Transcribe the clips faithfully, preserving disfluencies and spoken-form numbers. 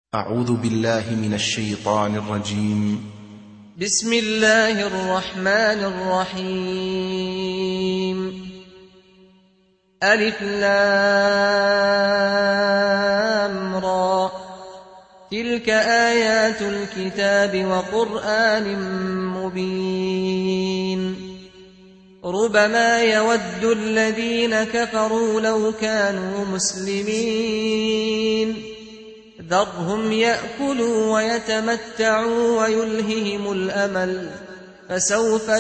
أعوذ بالله من الشيطان الرجيم. بسم الله الرحمن الرحيم. ألف لام را، تلك آيات الكتاب وقرآن مبين. ربما يود الذين كفروا لو كانوا مسلمين، ذرهم يأكلوا ويتمتعوا ويلههم الأمل، فسوف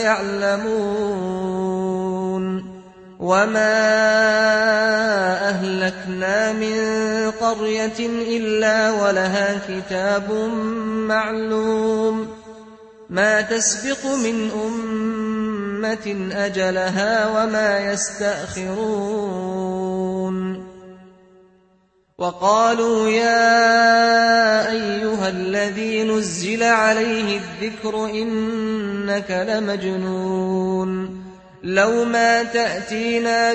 يعلمون. وما أهلكنا من قرية إلا ولها كتاب معلوم، ما تسبق من أمة أجلها وما يستأخرون. وقالوا يا أيها الذي نزل عليه الذكر إنك لمجنون، لو ما تأتينا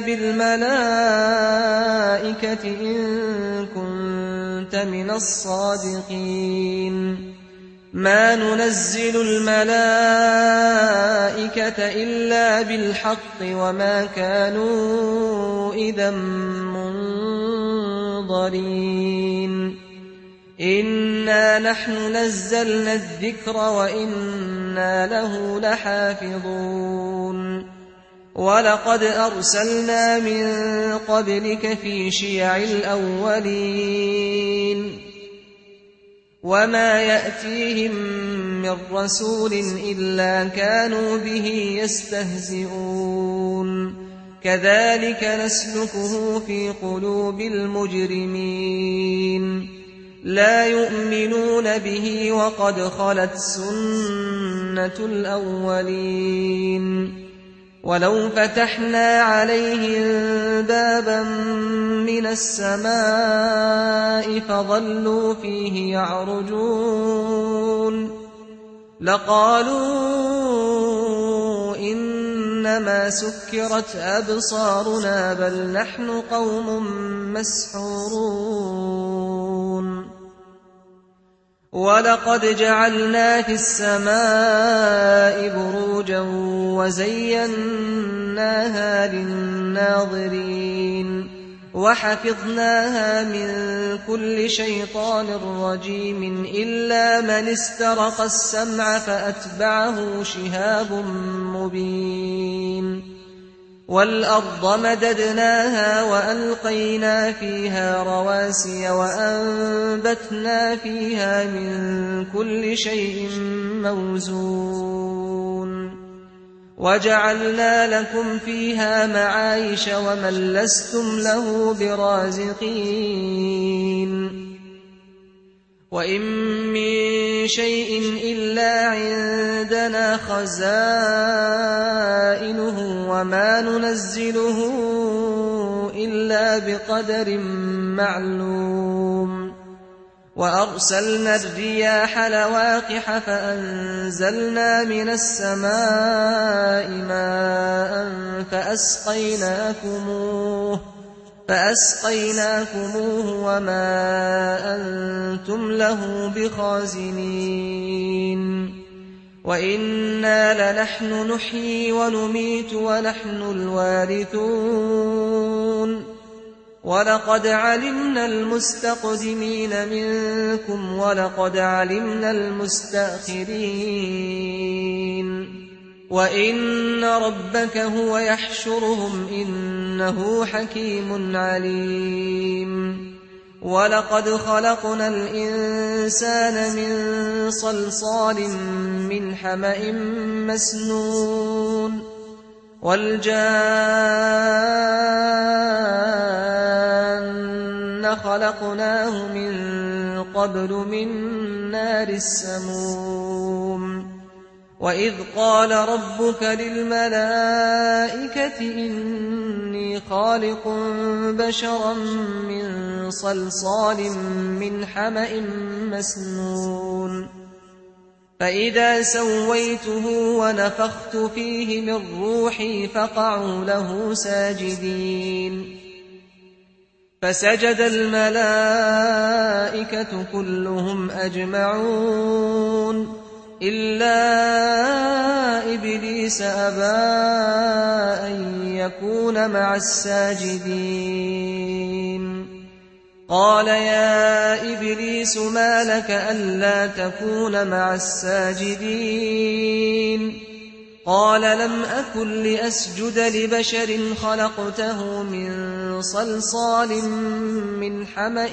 بالملائكة إن كنت من الصادقين. ما ننزل الملائكة إلا بالحق وما كانوا إذا منظرين. إنا نحن نزلنا الذكر وإنا له لحافظون. ولقد أرسلنا من قبلك في شيع الأولين، وما يأتيهم من رسول إلا كانوا به يستهزئون. كذلك نسلكه في قلوب المجرمين، لا يؤمنون به وقد خلت سنة الأولين. ولو فتحنا عليهم بابا من السماء فظلوا فيه يعرجون لقالوا إنما سكرت أبصارنا بل نحن قوم مسحورون. ولقد جعلنا في السماء بروجا وزيناها للناظرين، وحفظناها من كل شيطان رجيم إلا من استرق السمع فأتبعه شهاب مبين. والأرض مددناها وألقينا فيها رواسي وأنبتنا فيها من كل شيء موزون. وجعلنا لكم فيها معايش ومن لستم له برازقين. وإن من شيء إلا عندنا خزائنه وما ننزله إلا بقدر معلوم. وأرسلنا الرياح لواقح فأنزلنا من السماء ماء فأسقيناكموه فأسقيناكموه وما أنتم له بخازنين. وإنا لنحن نحيي ونميت ونحن الوارثون. ولقد علمنا المستقدمين منكم ولقد علمنا المستأخرين. وإن ربك هو يحشرهم إنه حكيم عليم. ولقد خلقنا الإنسان من صلصال من حمأ مسنون. والجان خلقناه من قبل من نار السموم. وإذ قال ربك للملائكة إني خالق بشرا من صلصال من حمأ مسنون. فإذا سويته ونفخت فيه من روحي فقعوا له ساجدين. فسجد الملائكة كلهم أجمعون إلا إبليس أبى أن يكون مع الساجدين. قال يا إبليس ما لك ألا تكون مع الساجدين؟ قال لم أكن لأسجد لبشر خلقته من صلصال من حمأ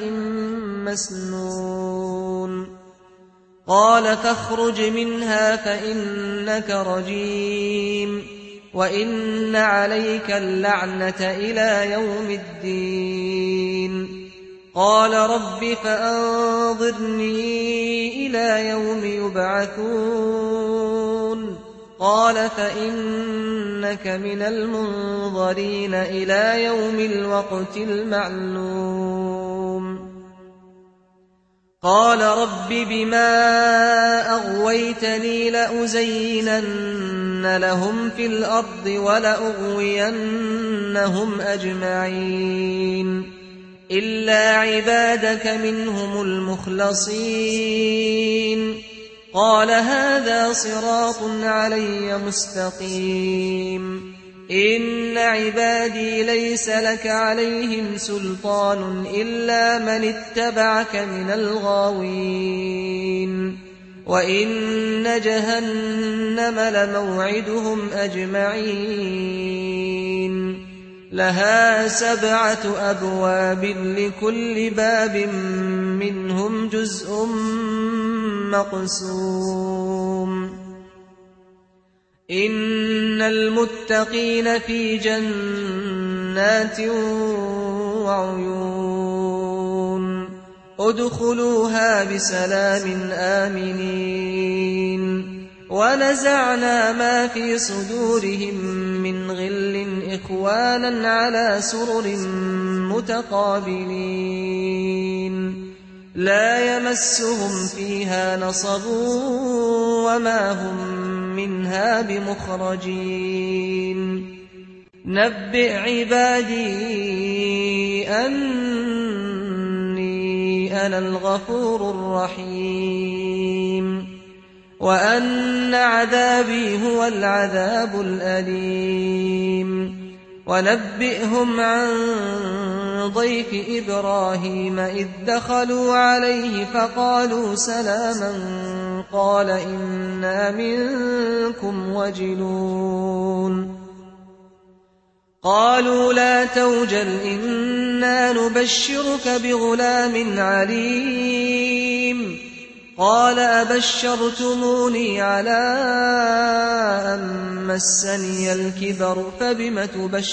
مسنون. قال فاخرج منها فإنك رجيم وإن عليك اللعنة إلى يوم الدين. قال رب فأنظرني إلى يوم يبعثون. قال فإنك من المنظرين إلى يوم الوقت المعلوم. قال رب بما أغويتني لأزينن لهم في الأرض ولأغوينهم أجمعين إلا عبادك منهم المخلصين. قال هذا صراط علي مستقيم. إن عبادي ليس لك عليهم سلطان إلا من اتبعك من الغاوين. وإن جهنم لموعدهم أجمعين لها سبعة أبواب لكل باب منهم جزء مقسوم. إن المتقين في جنات وعيون ادخلوها بسلام آمنين. ونزعنا ما في صدورهم من غل إخوانا على سرر متقابلين لا يمسهم فيها نصب وما هم منها بمخرجين. نبئ عبادي أني أنا الغفور الرحيم وأن عذابي هو العذاب الأليم. ونبئهم عن ضيف إبراهيم إذ دخلوا عليه فقالوا سلاما قال إنا منكم وجلون. قالوا لا توجل إنا نبشرك بغلام عليم. قال أبشرتموني على أن مسني الكبر فبم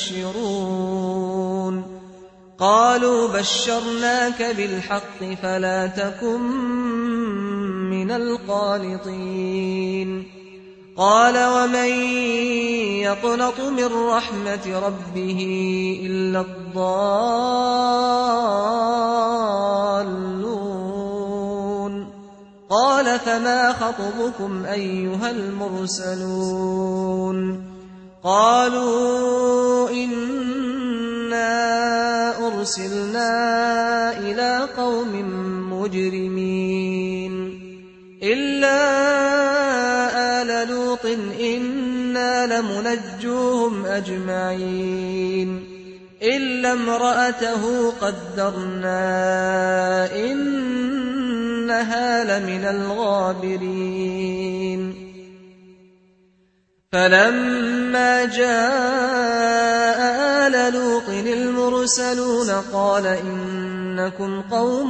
تبشرون؟ قالوا بشرناك بالحق فلا تكن من القانطين. قال ومن يقنط من رحمة ربه إلا الضالون. قال فما خطبكم أيها المرسلون؟ قالوا إنا أرسلنا إلى قوم مجرمين إلا آل لوط إنا لمنجوهم أجمعين إلا امرأته قدرنا إنها لمن الغابرين. فلما جاء آل لوط المرسلون قال إنكم قوم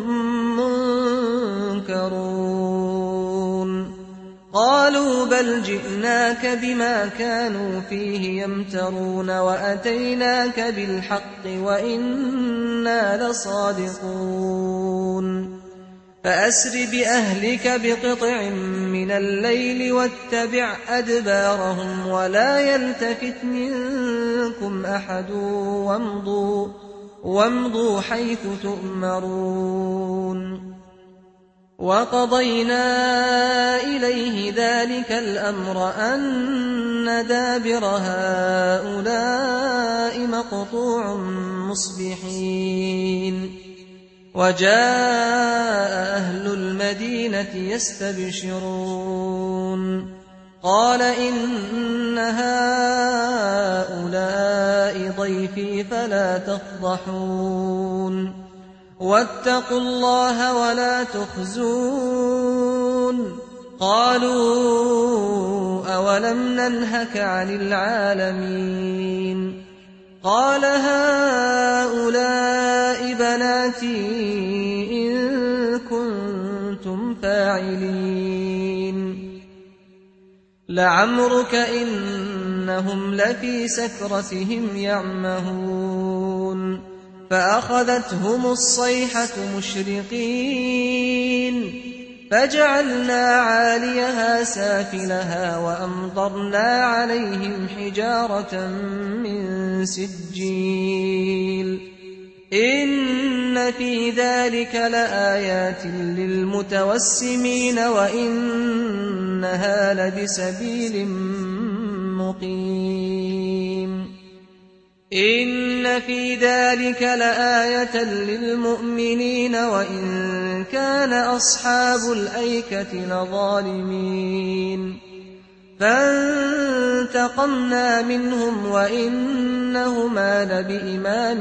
منكرون. قالوا بل جئناك بما كانوا فيه يمترون وأتيناك بالحق وإنا لصادقون. فأسر بأهلك بقطع من الليل واتبع أدبارهم ولا يلتفت منكم أحد وامضوا, وامضوا حيث تؤمرون. وقضينا إليه ذلك الأمر أن دابر هؤلاء مقطوع مصبحين وجاء أهل المدينة يستبشرون قال إن هؤلاء ضيفي فلا تفضحون واتقوا الله ولا تخزون قالوا أولم ننهك عن العالمين قال هؤلاء بناتي إن كنتم فاعلين لعمرك إنهم لفي سكرتهم يعمهون فأخذتهم الصيحة مشرقين فجعلنا عاليها سافلها وأمطرنا عليهم حجارة من سجيل إن في ذلك لآيات للمتوسمين وإنها لبسبيل مقيم إن في ذلك لآية للمؤمنين وإن كان أصحاب الأيكة لظالمين فانتقمنا منهم وإنهما لبإمام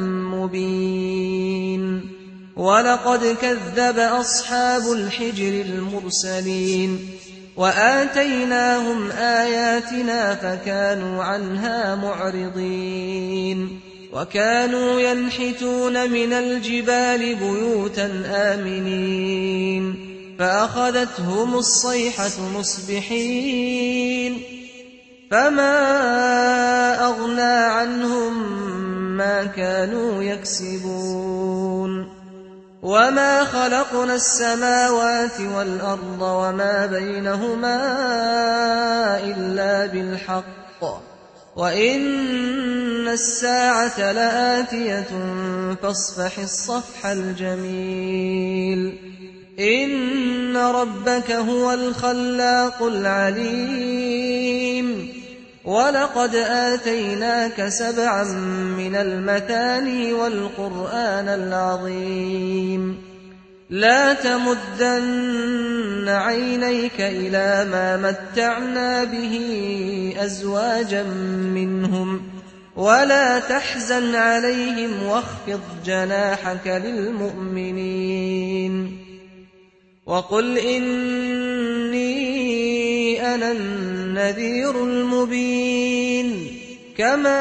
مبين ولقد كذب أصحاب الحجر المرسلين وآتيناهم آياتنا فكانوا عنها معرضين وكانوا ينحتون من الجبال بيوتا آمنين فأخذتهم الصيحة مصبحين فما أغنى عنهم ما كانوا يكسبون وما خلقنا السماوات والأرض وما بينهما إلا بالحق وإن الساعة لآتية فاصفح الصفح الجميل إن ربك هو الخلاق العليم ولقد آتيناك سبعا من المثاني والقرآن العظيم لا تمدن عينيك إلى ما متعنا به أزواجا منهم ولا تحزن عليهم واخفض جناحك للمؤمنين وقل إني أنا النذير المبين كما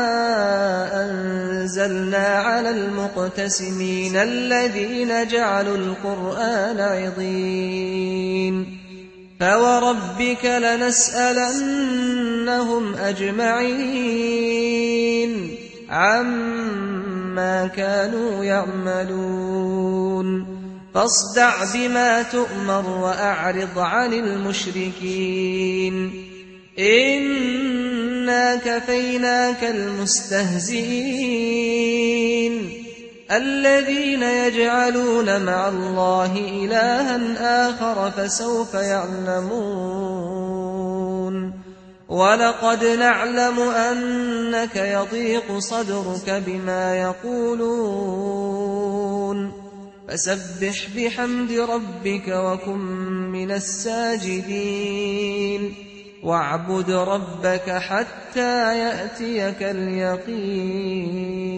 أنزلنا على المقتسمين الذين جعلوا القرآن عضين فوربك لنسألنهم أجمعين عما كانوا يعملون فاصدع بما تؤمر وأعرض عن المشركين إنا كفيناك المستهزئين الذين يجعلون مع الله إلها آخر فسوف يعلمون ولقد نعلم أنك يضيق صدرك بما يقولون فسبح بحمد ربك وكن من الساجدين واعبد ربك حتى يأتيك اليقين